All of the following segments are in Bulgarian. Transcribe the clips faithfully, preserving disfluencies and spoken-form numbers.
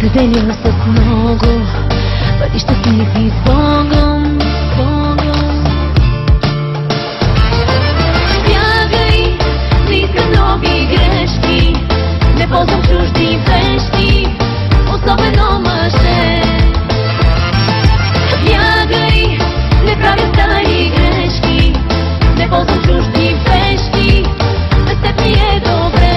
Деня с много пътища си с Богом, с Богом. Бягай, не искам нови грешки, не ползвам чужди вещи, особено мъже. Бягай, не правя стари грешки, не ползвам чужди вещи, без теб ми е добре.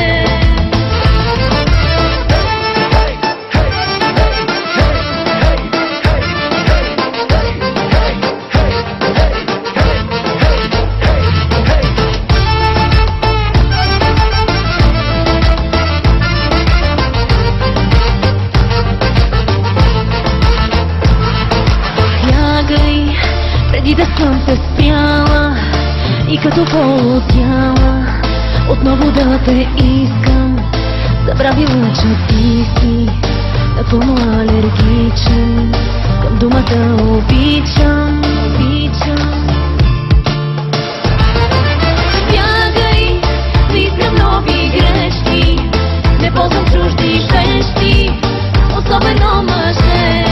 Преди да съм се спряла и като полудяла, отново да те искам. Забравила, че ти си напълно алергичен към думата обичам, обичам. Бягай, не искам нови грешки, не ползвам чужди вещи, особено мъже.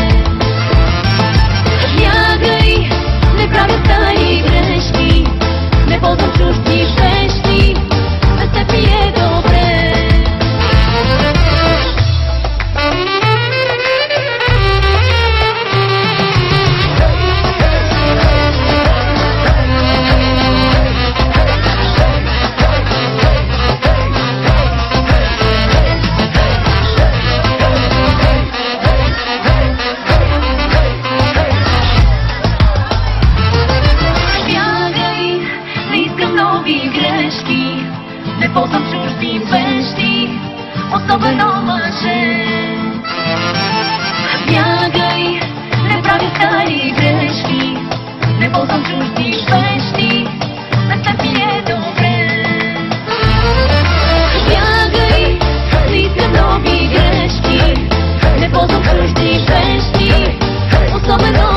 Бягай, не правя стари грешки, не ползвам чужди вещи, без теб ми е добре. Не ползвам чужди вещи, особено мъже. Бягай, не правя стари грешки, не ползвам чужди вещи, без теб ми е добре. Бягай, не искам нови грешки, не ползвам чужди вещи, особено